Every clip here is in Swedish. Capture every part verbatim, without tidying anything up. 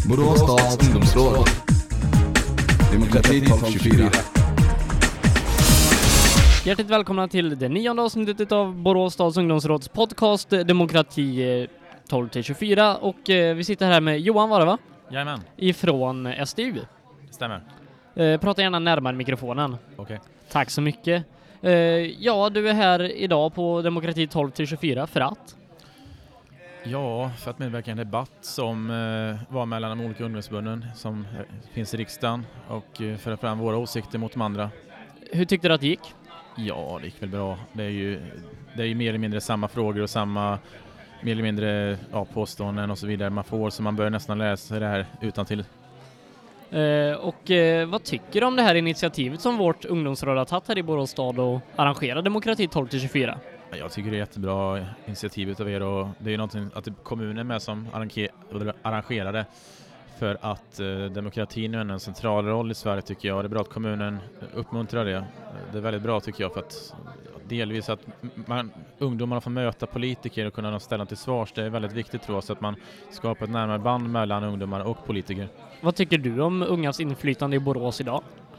Borås stads ungdomsråd. Demokrati tolv tjugofyra. Hjärtligt välkomna till det nionde avsnittet av Borås stads ungdomsråds podcast Demokrati tolv tjugofyra. Och eh, vi sitter här med Johan, var det va? Jajamän. Ifrån S D U. Stämmer. Eh, prata gärna närmare mikrofonen. Okej. Okay. Tack så mycket. Eh, ja, du är här idag på Demokrati tolv tjugofyra för att? Ja, för att medverka i en debatt som eh, var mellan de olika ungdomsförbunden som eh, finns i riksdagen och eh, föra fram våra åsikter mot de andra. Hur tyckte du att det gick? Ja, det gick väl bra. Det är ju, det är ju mer eller mindre samma frågor och samma mer eller mindre ja, påståenden och så vidare man får, så man bör nästan läsa det här utan till. Eh, och eh, vad tycker du om det här initiativet som vårt ungdomsråd har tagit här i Borås stad och arrangera Demokrati tolv tjugofyra? Jag tycker det är jättebra initiativet av er, och det är ju någonting att kommunen är med som arrangerade, för att eh, demokratin är en central roll i Sverige tycker jag. Det är bra att kommunen uppmuntrar det. Det är väldigt bra tycker jag, för att delvis att man, ungdomarna får möta politiker och kunna ställa till svars. Det är väldigt viktigt tror jag, så att man skapar ett närmare band mellan ungdomar och politiker. Vad tycker du om ungas inflytande i Borås idag?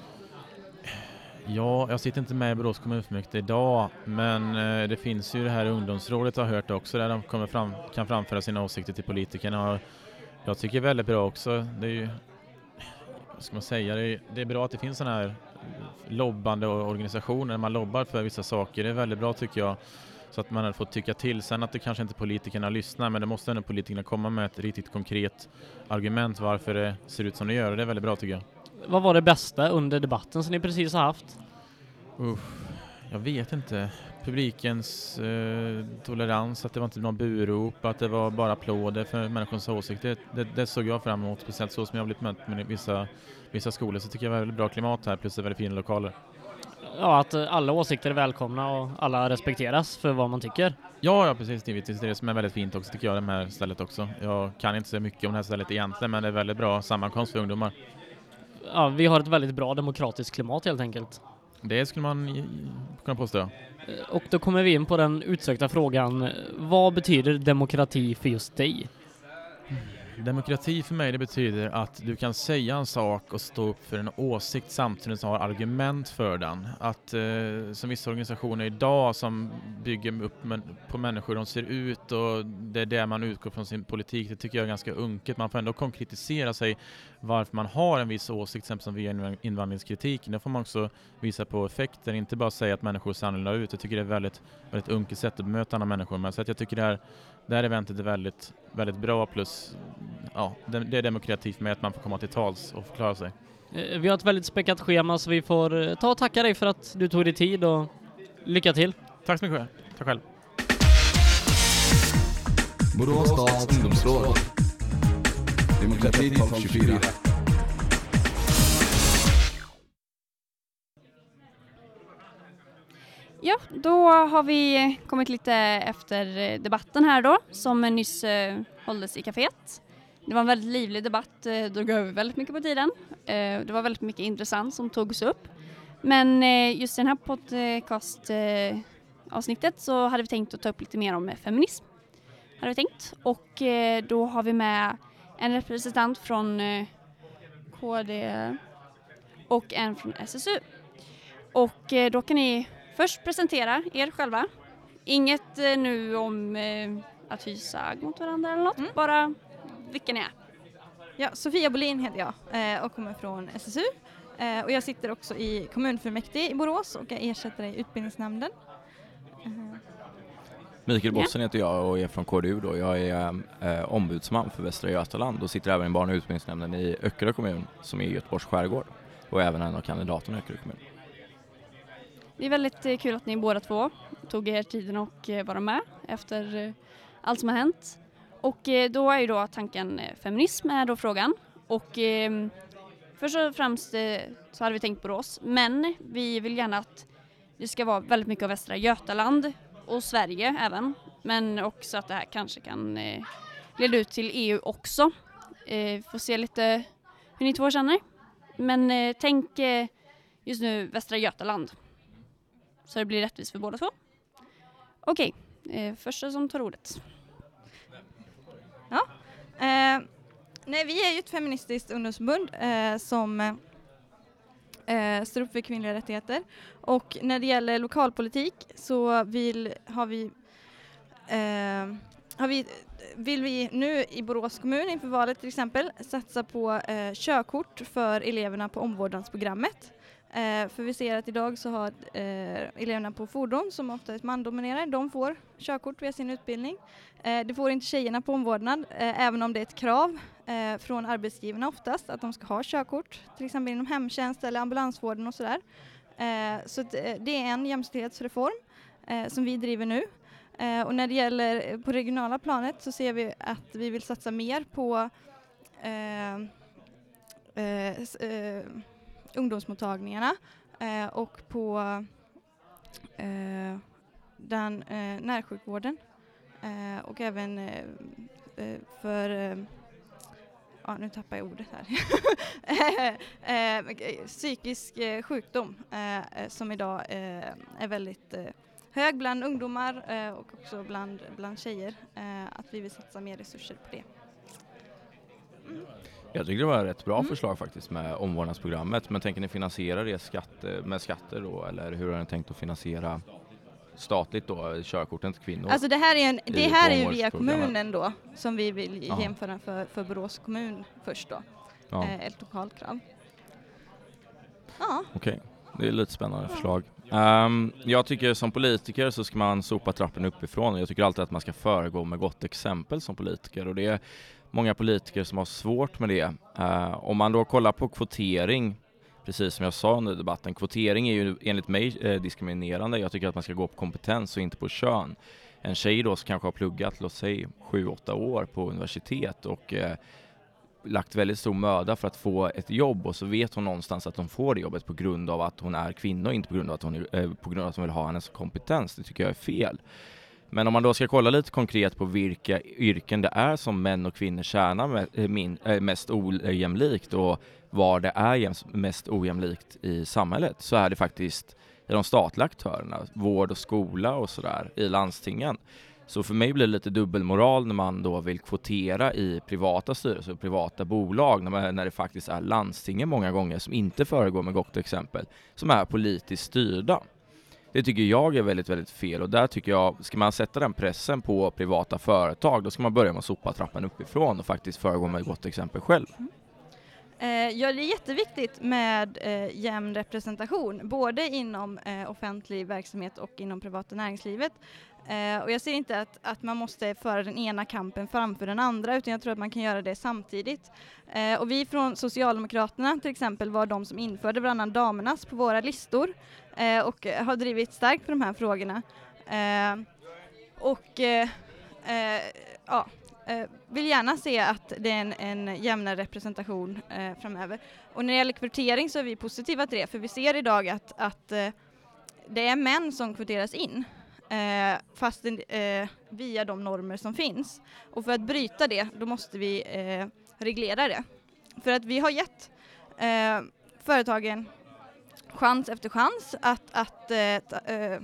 Ja, jag sitter inte med i Borås kommunfullmäktige idag, men eh, det finns ju det här ungdomsrådet jag har hört också, där de kommer fram, kan framföra sina åsikter till politikerna. Och jag tycker det är väldigt bra också. Det är ju, vad ska man säga, det är, det är bra att det finns sådana här lobbande organisationer där man lobbar för vissa saker. Det är väldigt bra tycker jag, så att man har fått tycka till. Sen att det kanske inte politikerna lyssnar, men det måste ändå politikerna komma med ett riktigt konkret argument varför det ser ut som det gör, och det är väldigt bra tycker jag. Vad var det bästa under debatten som ni precis har haft? Uh, jag vet inte. Publikens eh, tolerans, att det var inte någon burop, att det var bara applåder för människors åsikter. Det, det, det såg jag fram emot, speciellt så som jag har blivit mött med vissa, vissa skolor. Så tycker jag det var väldigt bra klimat här, plus det är väldigt fina lokaler. Ja, att alla åsikter är välkomna och alla respekteras för vad man tycker. Ja, ja precis. Det är det som är väldigt fint också tycker jag, det här stället också. Jag kan inte säga mycket om det här stället egentligen, men det är väldigt bra sammankomst för ungdomar. Ja, vi har ett väldigt bra demokratiskt klimat helt enkelt. Det skulle man kunna påstå. Och då kommer vi in på den utsökta frågan. Vad betyder demokrati för just dig? Demokrati för mig, det betyder att du kan säga en sak och stå upp för en åsikt samtidigt som har argument för den. Att eh, som vissa organisationer idag som bygger upp men, på människor hur de ser ut, och det är där man utgår från sin politik, det tycker jag är ganska unket. Man får ändå konkretisera sig varför man har en viss åsikt, exempelvis som via invandringskritiken. Då får man också visa på effekter, inte bara säga att människor ser annorlunda ut. Jag tycker det är väldigt, väldigt unket sätt att bemöta andra människor. Men så att jag tycker det här, det här eventet är väldigt, väldigt bra, plus ja, det är demokrati för mig att man får komma till tals och förklara sig. Vi har ett väldigt späckat schema, så vi får ta och tacka dig för att du tog dig tid, och lycka till. Tack så mycket. Tack själv. Borås stads ungdomsråd. Demokrati tolv tjugofyra. Ja, då har vi kommit lite efter debatten här då, som nyss eh, hålldes i kaféet. Det var en väldigt livlig debatt, eh, då gav vi väldigt mycket på tiden. Eh, det var väldigt mycket intressant som togs upp. Men eh, just i den här podcast-avsnittet eh, så hade vi tänkt att ta upp lite mer om feminism. Hade vi tänkt. Och eh, då har vi med en representant från eh, K D och en från S S U. Och eh, då kan ni först presentera er själva. Inget eh, nu om eh, att hysa agg mot varandra eller något. Mm. Bara vilka ni är. Ja, Sofia Bolin heter jag eh, och kommer från S S U. Eh, och jag sitter också i kommunfullmäktige i Borås och är ersättare i utbildningsnämnden. Uh-huh. Mikael Bossen heter jag och är från K D U då. Jag är eh, ombudsman för Västra Götaland och sitter även i barn- och utbildningsnämnden i Öckerö kommun som är i Göteborgs skärgård. Och även en av kandidaterna i Öckerö kommun. Det är väldigt kul att ni båda två tog er tiden och vara med efter allt som har hänt. Och då är ju då tanken feminism är då frågan. Och eh, först och främst eh, så hade vi tänkt på oss. Men vi vill gärna att det ska vara väldigt mycket av Västra Götaland och Sverige även. Men också att det här kanske kan eh, leda ut till E U också. Eh, får se lite hur ni två känner. Men eh, tänk eh, just nu Västra Götaland. Så det blir rättvist för båda två. Okej, eh, första som tar ordet. Ja, eh, Nej, vi är ju ett feministiskt ungdomsförbund eh, som eh, står upp för kvinnliga rättigheter. Och när det gäller lokalpolitik så vill, har vi, eh, har vi, vill vi nu i Borås kommun inför valet till exempel satsa på eh, körkort för eleverna på omvårdnadsprogrammet. Eh, för vi ser att idag så har eh, eleverna på fordon som ofta är mandominerade, de får körkort via sin utbildning. Eh, det får inte tjejerna på omvårdnad, eh, även om det är ett krav eh, från arbetsgivarna oftast att de ska ha körkort, till exempel inom hemtjänst eller ambulansvården och sådär. Eh, så d- det är en jämställdhetsreform eh, som vi driver nu. Eh, och när det gäller på regionala planet så ser vi att vi vill satsa mer på eh, eh, s- eh, ungdomsmottagningarna eh, och på eh, den eh, närsjukvården eh, och även eh, eh, för eh, ja, nu tappar jag ordet här eh, psykisk eh, sjukdom eh, som idag eh, är väldigt eh, hög bland ungdomar eh, och också bland, bland tjejer, eh, att vi vill satsa mer resurser på det. Mm. Jag tycker det var ett rätt bra Mm. förslag faktiskt med omvårdnadsprogrammet. Men tänker ni finansiera det skatte, med skatter då? Eller hur har ni tänkt att finansiera statligt då, körkorten till kvinnor? Alltså det här är, en, det här är ju via omvårdnadsprogrammet. kommunen då som vi vill Ja. jämföra för, för Borås kommun först då. Ja, Eh, ett lokalt krav. Ja. okej. Det är lite spännande förslag. Um, jag tycker som politiker så ska man sopa trappen uppifrån. Jag tycker alltid att man ska föregå med gott exempel som politiker. Och det är många politiker som har svårt med det. Uh, om man då kollar på kvotering, precis som jag sa under debatten, kvotering är ju enligt mig eh, diskriminerande. Jag tycker att man ska gå på kompetens och inte på kön. En tjej då som kanske har pluggat, låt säga, sju åtta år på universitet och eh, lagt väldigt stor möda för att få ett jobb, och så vet hon någonstans att hon får det jobbet på grund av att hon är kvinna och inte på grund av att hon, är, eh, på grund av att hon vill ha hennes kompetens. Det tycker jag är fel. Men om man då ska kolla lite konkret på vilka yrken det är som män och kvinnor tjänar med, eh, min, eh, mest ojämlikt och var det är jäms, mest ojämlikt i samhället, så är det faktiskt i de statliga aktörerna, vård och skola och sådär, i landstingen. Så för mig blir det lite dubbelmoral när man då vill kvotera i privata styrelser och privata bolag, när, man, när det faktiskt är landstingen många gånger som inte föregår med gott exempel, som är politiskt styrda. Det tycker jag är väldigt, väldigt fel, och där tycker jag, ska man sätta den pressen på privata företag, då ska man börja med att sopa trappan uppifrån och faktiskt föregå med gott exempel själv. Eh, ja, det är jätteviktigt med eh, jämn representation, både inom eh, offentlig verksamhet och inom privata näringslivet. Eh, och jag ser inte att, att man måste föra den ena kampen framför den andra, utan jag tror att man kan göra det samtidigt. Eh, och vi från Socialdemokraterna till exempel var de som införde varannan damernas på våra listor eh, och har drivit starkt på de här frågorna. Eh, och eh, eh, ja... Uh, vill gärna se att det är en, en jämnare representation uh, framöver. Och när det gäller kvotering så är vi positiva till det, för vi ser idag att, att uh, det är män som kvoteras in uh, fast uh, via de normer som finns. Och för att bryta det, då måste vi uh, reglera det. För att vi har gett uh, företagen chans efter chans att, att uh, ta, uh,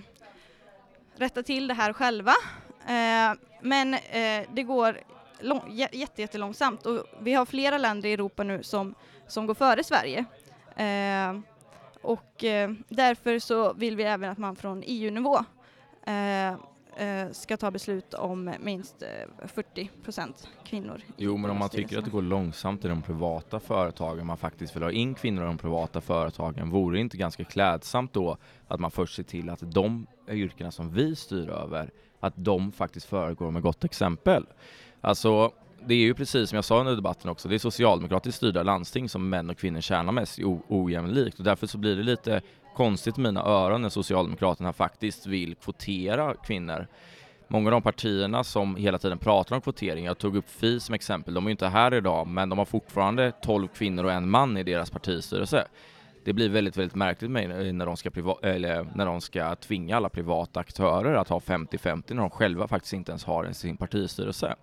rätta till det här själva. Uh, men uh, det går lång, jätte, jättelångsamt, och vi har flera länder i Europa nu som, som går före Sverige. Uh, och uh, därför så vill vi även att man från E U-nivå uh, uh, ska ta beslut om minst uh, fyrtio procent kvinnor. Jo, men om man tycker att det går långsamt i de privata företagen, man faktiskt vill ha in kvinnor i de privata företagen, vore det inte ganska klädsamt då att man först ser till att de yrkena som vi styr över, att de faktiskt föregår med gott exempel. Alltså, det är ju precis som jag sa under debatten också, det är socialdemokratiskt styrda landsting som män och kvinnor tjänar mest o- ojämlikt, och därför så blir det lite konstigt i mina öron när Socialdemokraterna faktiskt vill kvotera kvinnor. Många av de partierna som hela tiden pratar om kvotering, jag tog upp F I som exempel, de är ju inte här idag, men de har fortfarande tolv kvinnor och en man i deras partistyrelse. Det blir väldigt, väldigt märkligt med när de ska priva- eller när de ska tvinga alla privata aktörer att ha femtio femtio när de själva faktiskt inte ens har en sin partistyrelse.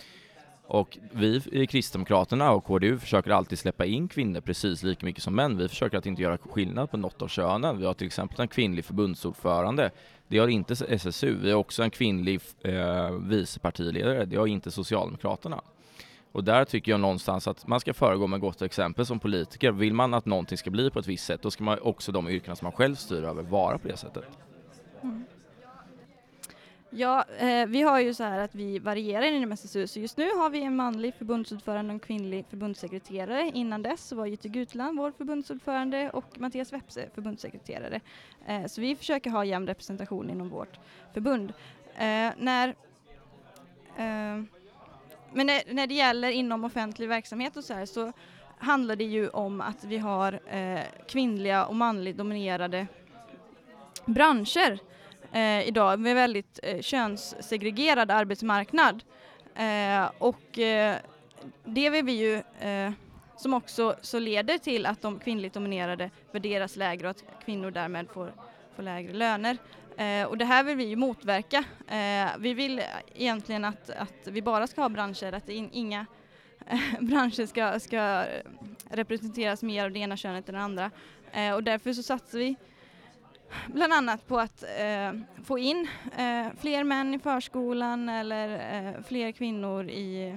Och vi i Kristdemokraterna och K D U försöker alltid släppa in kvinnor precis lika mycket som män. Vi försöker att inte göra skillnad på något av könen. Vi har till exempel en kvinnlig förbundsordförande. Det har inte S S U. Vi har också en kvinnlig eh, vicepartiledare. Det har inte Socialdemokraterna. Och där tycker jag någonstans att man ska föregå med gott exempel som politiker. Vill man att någonting ska bli på ett visst sätt, då ska man också de yrkena som man själv styr över vara på det sättet. Mm. Ja, eh, vi har ju så här att vi varierar inom S S U. Så just nu har vi en manlig förbundsordförande och en kvinnlig förbundssekreterare. Innan dess så var Jytte Gutland vår förbundsordförande och Mattias Wepse förbundssekreterare. Eh, så vi försöker ha jämn representation inom vårt förbund. Eh, när, eh, men när, när det gäller inom offentlig verksamhet och så här, så handlar det ju om att vi har eh, kvinnliga och manligt dominerade branscher. Eh, idag med väldigt eh, könssegregerad arbetsmarknad eh, och eh, det vill vi ju eh, som också så leder till att de kvinnligt dominerade värderas lägre och att kvinnor därmed får, får lägre löner eh, och det här vill vi ju motverka. Eh, vi vill egentligen att, att vi bara ska ha branscher, att in, inga eh, branscher ska, ska representeras mer av det ena könet än det andra eh, och därför så satsar vi bland annat på att eh, få in eh, fler män i förskolan eller eh, fler kvinnor i,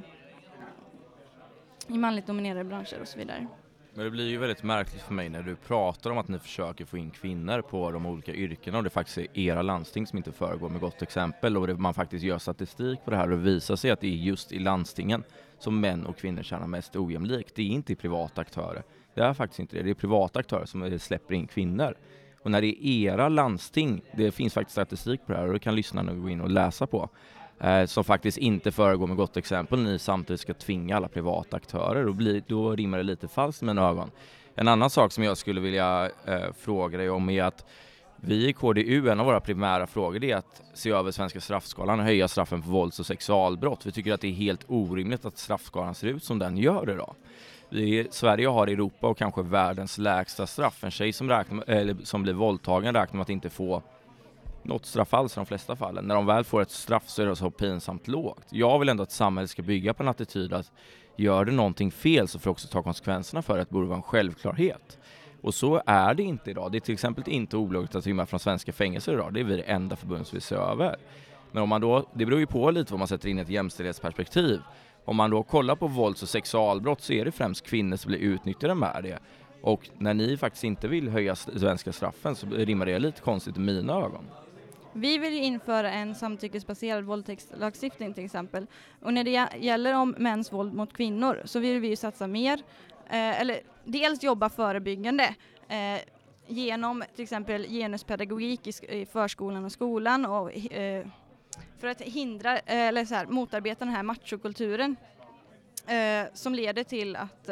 i manligt dominerade branscher och så vidare. Men det blir ju väldigt märkligt för mig när du pratar om att ni försöker få in kvinnor på de olika yrkena och det faktiskt är era landsting som inte föregår med gott exempel och det, man faktiskt gör statistik på det här och visar sig att det är just i landstingen som män och kvinnor tjänar mest ojämlikt. Det är inte i privata aktörer. Det är faktiskt inte det. Det är privata aktörer som släpper in kvinnor. Och när det är era landsting, det finns faktiskt statistik på det här och det kan lyssnarna gå in och läsa på, eh, som faktiskt inte föregår med gott exempel, ni samtidigt ska tvinga alla privata aktörer och bli, då rimmar det lite falskt med ögon. En annan sak som jag skulle vilja eh, fråga dig om är att vi i K D U, en av våra primära frågor är att se över svenska straffskalan och höja straffen för vålds- och sexualbrott. Vi tycker att det är helt orimligt att straffskalan ser ut som den gör idag. Vi, Sverige har i Europa och kanske världens lägsta straff. En tjej som, räknar, eller som blir våldtagen räknar med att inte få något straff alls i de flesta fallen. När de väl får ett straff så är det så pinsamt lågt. Jag vill ändå att samhället ska bygga på en attityd att gör det någonting fel så får också ta konsekvenserna för det. Det borde vara en självklarhet. Och så är det inte idag. Det är till exempel inte olagligt att rymma från svenska fängelser idag. Det är vi det enda förbund som vi ser över. Men om man då, det beror ju på lite vad man sätter in i ett jämställdhetsperspektiv. Om man då kollar på vålds- och sexualbrott så är det främst kvinnor som blir utnyttjade med det. Och när ni faktiskt inte vill höja svenska straffen så rimmar det lite konstigt i mina ögon. Vi vill ju införa en samtyckesbaserad våldtäktslagstiftning till exempel. Och när det gäller om mäns våld mot kvinnor så vill vi ju satsa mer, eh, eller dels jobba förebyggande eh, genom till exempel genuspedagogik i, i förskolan och skolan och eh, för att hindra eller så här, motarbeta den här machokulturen eh, som leder till att,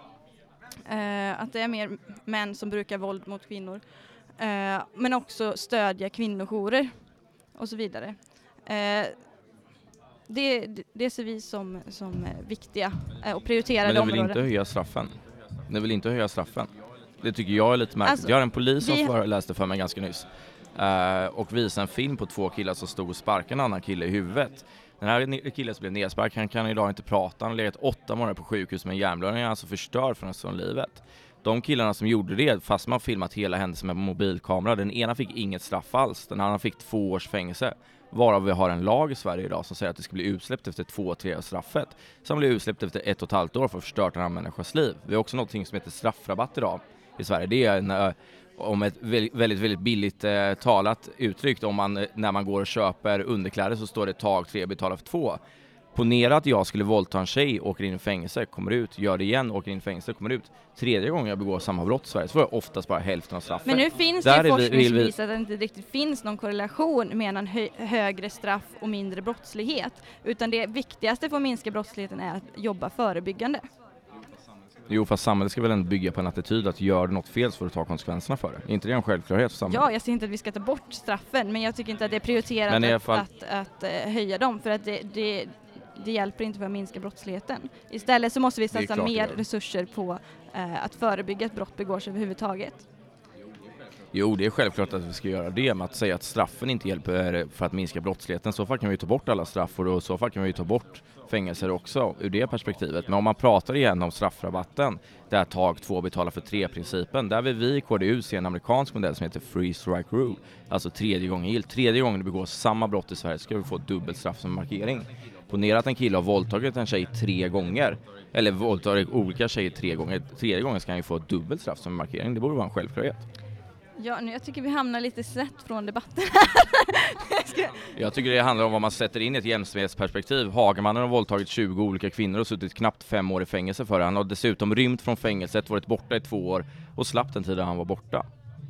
eh, att det är mer män som brukar våld mot kvinnor. Eh, men också stödja kvinnojourer och så vidare. Eh, det, det ser vi som, som viktiga eh, och prioriterade områden. Men ni vill inte höja straffen? Ni vill inte höja straffen? Det tycker jag är lite märkligt. Alltså, jag har en polis som vi... föreläste för mig ganska nyss. Uh, och visade en film på två killar som stod och sparkade en annan kille i huvudet. Den här killen som blev nedspark, han kan idag inte prata. Han har legat åtta månader på sjukhus med en hjärnblödning. Han är alltså förstörd från resten av livet. De killarna som gjorde det, fast man filmat hela händelsen med mobilkamera, den ena fick inget straff alls. Den andra fick två års fängelse. Varav vi har en lag i Sverige idag som säger att det ska bli utsläppt efter två, tre år straffet. Som blir utsläppt efter ett och ett halvt år för att förstört en annan människas liv. Vi har också något som heter straffrabatt idag i Sverige. Det är en, om ett väldigt, väldigt, väldigt billigt eh, talat uttryckt. Om man, när man går och köper underkläder så står det tag tre, betala för två. Ponera att jag skulle våldta en tjej, åker in i fängelse, kommer ut, gör det igen, åker in i fängelse, kommer ut. Tredje gången jag begår samma brott i Sverige så får jag oftast bara hälften av straffet. Men nu finns Där det forskning vi, som vi... visar att det inte riktigt finns någon korrelation mellan hö- högre straff och mindre brottslighet. Utan det viktigaste för att minska brottsligheten är att jobba förebyggande. Jo, fast samhället ska väl ändå bygga på en attityd att gör du något fel så får du ta konsekvenserna för det. Är inte det en självklarhet för samhället? Ja, jag säger inte att vi ska ta bort straffen, men jag tycker inte att det är prioriterat att, fall... att, att, att höja dem, för att det, det, det hjälper inte för att minska brottsligheten. Istället så måste vi satsa klart, mer ja. resurser på eh, att förebygga att brott begås överhuvudtaget. Jo, det är självklart att vi ska göra det, med att säga att straffen inte hjälper för att minska brottsligheten. Så fall kan vi ta bort alla straff och så fall kan vi ta bort fängelser också ur det perspektivet. Men om man pratar igen om straffrabatten, där tag två betalar för tre principen, där vill vi i K D U se en amerikansk modell som heter Free Strike Rule. Alltså tredje gången gilt. Tredje gången du begår samma brott i Sverige ska du få dubbelt straff som markering. Ponera att en kille har våldtagit en tjej tre gånger. Eller våldtagit olika tjejer tre gånger. Tredje gången ska han ju få ett dubbelt straff som markering. Det borde vara en självklarhet. Ja, nu, jag tycker vi hamnar lite snett från debatten. Jag tycker det handlar om vad man sätter in i ett jämställdhetsperspektiv. Hagemannen har våldtagit tjugo olika kvinnor och suttit knappt fem år i fängelse för det. Han har dessutom rymt från fängelset, varit borta i två år och slapp den tiden han var borta.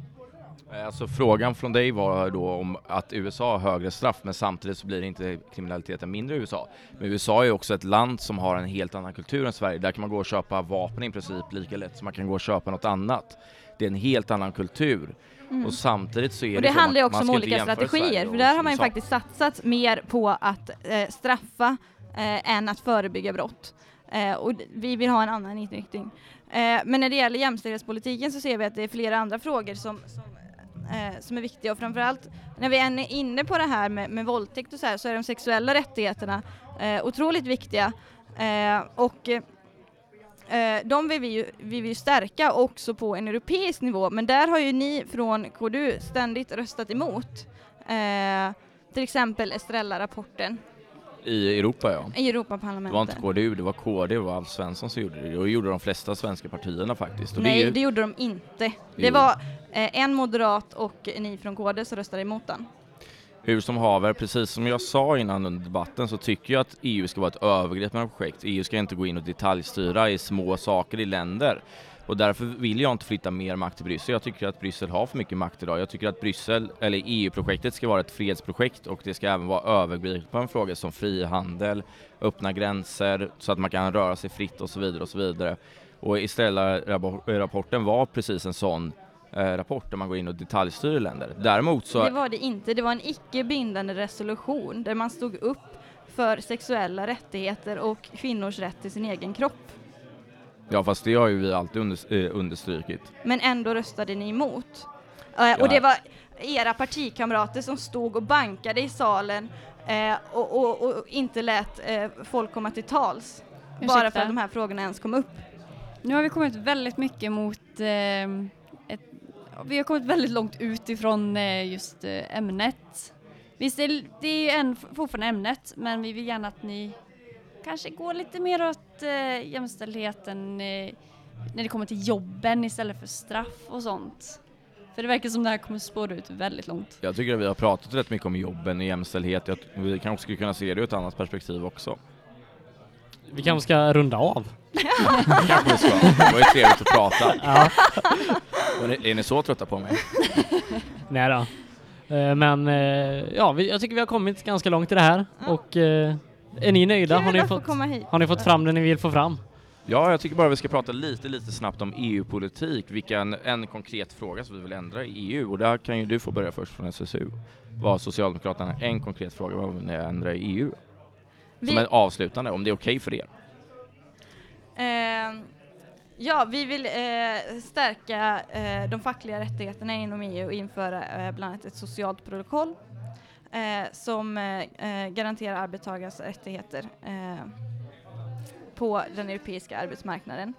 Alltså frågan från dig var då om att U S A har högre straff, men samtidigt så blir det inte kriminaliteten mindre i U S A. Men U S A är också ett land som har en helt annan kultur än Sverige. Där kan man gå och köpa vapen i princip lika lätt som man kan gå och köpa något annat. Det är en helt annan kultur. Mm. Och samtidigt så är och det, det så handlar ju att också om olika strategier. För där har man ju faktiskt satsat mer på att eh, straffa eh, än att förebygga brott. Eh, och vi vill ha en annan inriktning. Eh, men när det gäller jämställdhetspolitiken så ser vi att det är flera andra frågor som, som, eh, som är viktiga. Och framförallt när vi är inne på det här med, med våldtäkt och så här, så är de sexuella rättigheterna eh, otroligt viktiga. Eh, och eh, de vill vi, ju, vi vill ju stärka också på en europeisk nivå. Men där har ju ni från K D U ständigt röstat emot. Eh, till exempel Estrella-rapporten. I Europa, ja. I Europaparlamentet. Det var inte K D U, det var K D, det var Alf Svensson som gjorde det. Och det gjorde de flesta svenska partierna faktiskt. Och Nej, det, ju... det gjorde de inte. Det jo. var eh, en moderat och ni från K D som röstade emot den. Hur som haver, precis som jag sa innan under debatten så tycker jag att E U ska vara ett övergripande projekt. E U ska inte gå in och detaljstyra i små saker i länder. Och därför vill jag inte flytta mer makt till Bryssel. Jag tycker att Bryssel har för mycket makt idag. Jag tycker att Bryssel, eller E U-projektet ska vara ett fredsprojekt och det ska även vara övergripande frågor som frihandel, öppna gränser så att man kan röra sig fritt och så vidare och så vidare. Och Estrella-rapporten var precis en sån eh, rapport där man går in och detaljstyr länder. Däremot så... Det var det inte. Det var en icke-bindande resolution där man stod upp för sexuella rättigheter och kvinnors rätt till sin egen kropp. Ja, fast det har ju vi alltid under, eh, understrykit. Men ändå röstade ni emot. Eh, ja. Och det var era partikamrater som stod och bankade i salen eh, och, och, och inte lät eh, folk komma till tals. Ursäkta. Bara för att de här frågorna ens kom upp. Nu har vi kommit väldigt mycket mot... Eh, ett, vi har kommit väldigt långt ut ifrån eh, just eh, ämnet. Visst, det, det är ju en, fortfarande ämnet, men vi vill gärna att ni... kanske gå lite mer åt eh, jämställdheten eh, när det kommer till jobben istället för straff och sånt. För det verkar som det här kommer spåra ut väldigt långt. Jag tycker att vi har pratat rätt mycket om jobben och jämställdhet. Jag, vi kanske skulle kunna se det ur ett annat perspektiv också. Vi kanske ska runda av. Kanske vi ska. Det var ju trevligt att prata. Ja. Är, är ni så trötta på mig? Nej då. Eh, men eh, ja, vi, jag tycker vi har kommit ganska långt i det här. Ja. Och... Eh, är ni nöjda? Har ni, fått, har ni fått fram det ni vill få fram? Ja, jag tycker bara vi ska prata lite, lite snabbt om E U-politik. Vilken en konkret fråga som vi vill ändra i E U. Och där kan ju du få börja först från S S U. Vad Socialdemokraterna, en konkret fråga vad vill ni ändra i E U? Som vi... är avslutande, om det är okej för er. Eh, ja, vi vill eh, stärka eh, de fackliga rättigheterna inom E U och införa eh, bland annat ett socialt protokoll. Eh, som eh, garanterar arbetstagares rättigheter eh, på den europeiska arbetsmarknaden.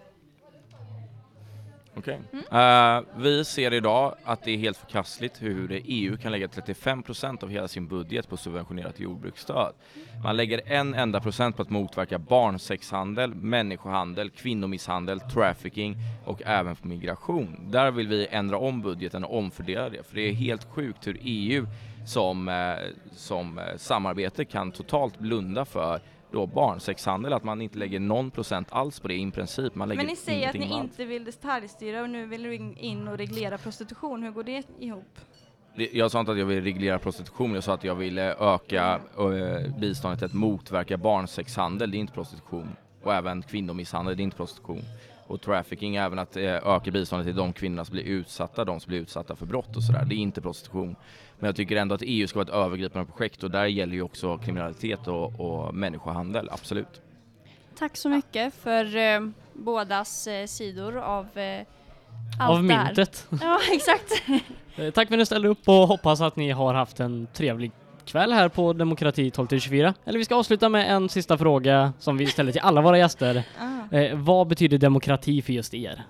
Okej. Okay. Mm. Uh, vi ser idag att det är helt förkastligt hur E U kan lägga trettiofem procent av hela sin budget på subventionerat jordbruksstöd. Man lägger en enda procent på att motverka barnsexhandel, människohandel, kvinnomisshandel, trafficking och även på migration. Där vill vi ändra om budgeten och omfördela det. För det är helt sjukt hur E U som, eh, som eh, samarbete kan totalt blunda för då barnsexhandel, att man inte lägger någon procent alls på det i princip. Man lägger Men ni säger att ni alls. inte vill detaljstyra och nu vill du in och reglera prostitution. Hur går det ihop? Jag sa inte att jag vill reglera prostitution, jag sa att jag vill öka äh, biståndet till att motverka barnsexhandel, det är inte prostitution. Och även kvinnomisshandel, det är inte prostitution. Och trafficking, även att äh, öka biståndet till de kvinnor som blir utsatta, de som blir utsatta för brott och sådär, det är inte prostitution. Men jag tycker ändå att E U ska vara ett övergripande projekt och där gäller ju också kriminalitet och, och människohandel, absolut. Tack så mycket för eh, bådas eh, sidor av eh, allt av där. myntet. Ja, exakt. Tack för att ni ställde upp och hoppas att ni har haft en trevlig kväll här på Demokrati tolv till tjugofyra. Eller vi ska avsluta med en sista fråga som vi ställer till alla våra gäster. Eh, vad betyder demokrati för just er?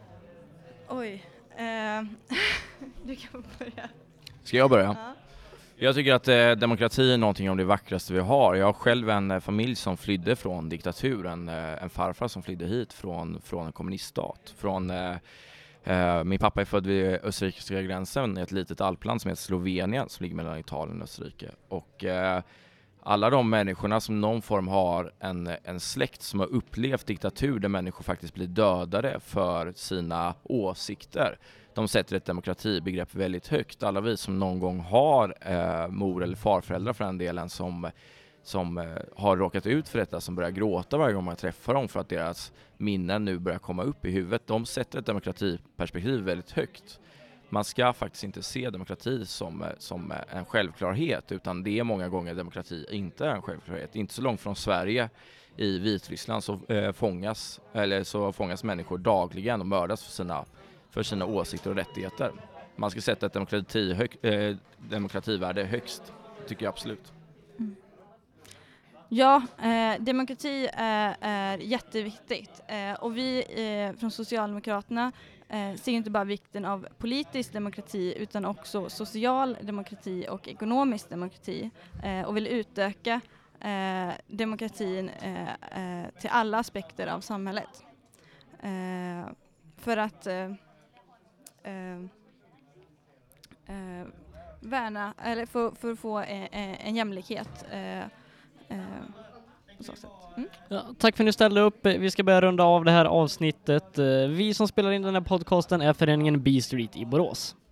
Oj. Eh, du kan börja. Ska jag börja? Ja. Jag tycker att eh, demokrati är någonting av det vackraste vi har. Jag har själv en eh, familj som flydde från diktaturen, eh, en farfar som flydde hit från, från en kommuniststat. Från, eh, eh, min pappa är född vid österrikiska gränsen i ett litet alpland som heter Slovenien som ligger mellan Italien och Österrike. Och eh, alla de människorna som någon form har en, en släkt som har upplevt diktatur där människor faktiskt blir dödade för sina åsikter. De sätter ett demokratibegrepp väldigt högt. Alla vi som någon gång har eh, mor- eller farföräldrar för den delen som, som eh, har råkat ut för detta, som börjar gråta varje gång man träffar dem för att deras minnen nu börjar komma upp i huvudet. De sätter ett demokratiperspektiv väldigt högt. Man ska faktiskt inte se demokrati som, som en självklarhet, utan det är många gånger demokrati inte är en självklarhet. Inte så långt från Sverige, i Vitryssland så, eh, fångas, eller så fångas människor dagligen och mördas för sina, för sina åsikter och rättigheter. Man ska sätta ett demokrati hög, eh, demokrativärde högst, tycker jag absolut. Mm. Ja, eh, demokrati är, är jätteviktigt eh, och vi eh, från Socialdemokraterna eh, ser inte bara vikten av politisk demokrati utan också social demokrati och ekonomisk demokrati eh, och vill utöka eh, demokratin eh, eh, till alla aspekter av samhället. Eh, för att eh, eh, eh, värna, eller för, för att få en, en jämlikhet eh, Eh, på så sätt. Mm. Ja, tack för att ni ställde upp. Vi ska börja runda av det här avsnittet. Vi som spelar in den här podcasten är föreningen B Street i Borås.